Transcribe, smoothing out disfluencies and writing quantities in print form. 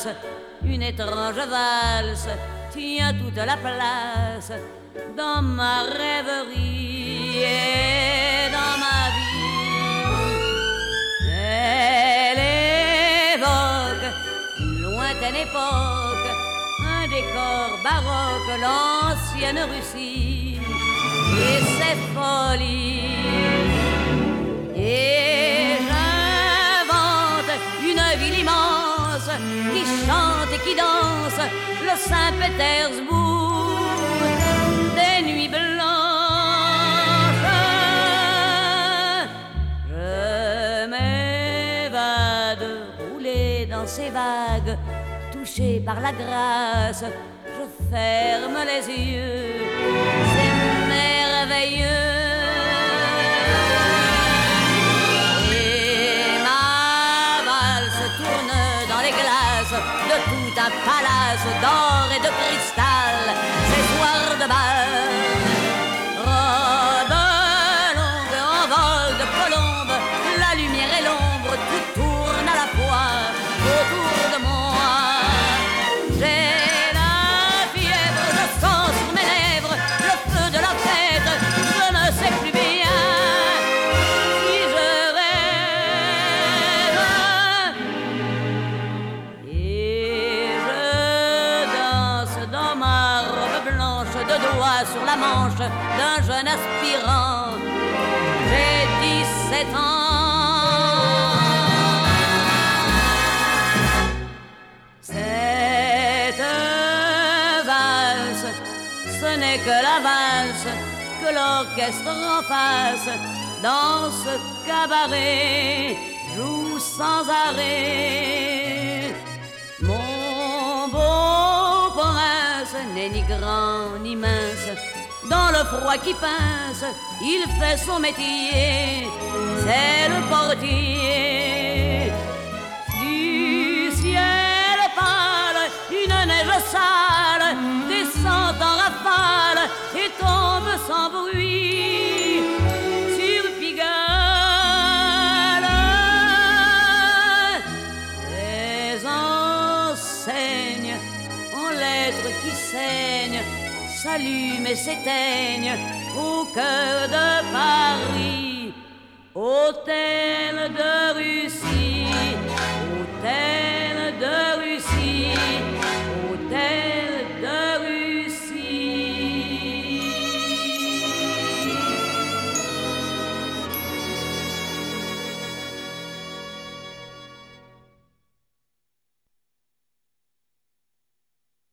valse, une étrange valse tient toute la place dans ma rêverie et dans ma vie. Elle évoque une lointaine époque, un décor baroque, l'ancienne Russie et ses folies. Et j'invente une ville immense qui chante et qui danse le Saint-Pétersbourg des nuits blanches. Je m'évade rouler dans ces vagues, touché par la grâce, je ferme les yeux, c'est merveilleux. De tout un palace d'or et de cristal, ces soirs de bal. Robe longue en vol de colombe, la lumière et l'ombre, tout tourne à la fois autour de moi. J'ai la fièvre, je sens sur mes lèvres le feu de la fête, je ne sais plus bien. Sur la manche d'un jeune aspirant, j'ai 17 ans. Cette valse, ce n'est que la valse que l'orchestre en face dans ce cabaret joue sans arrêt. Mon beau prince n'est ni grand ni mince, dans le froid qui pince, il fait son métier, c'est le portier. Du ciel pâle, une neige sale descend en rafale et tombe sans bruit sur Pigalle. Les enseignes en lettres qui saignent s'allument et s'éteignent au cœur de Paris. Hôtel de Russie, hôtel de Russie.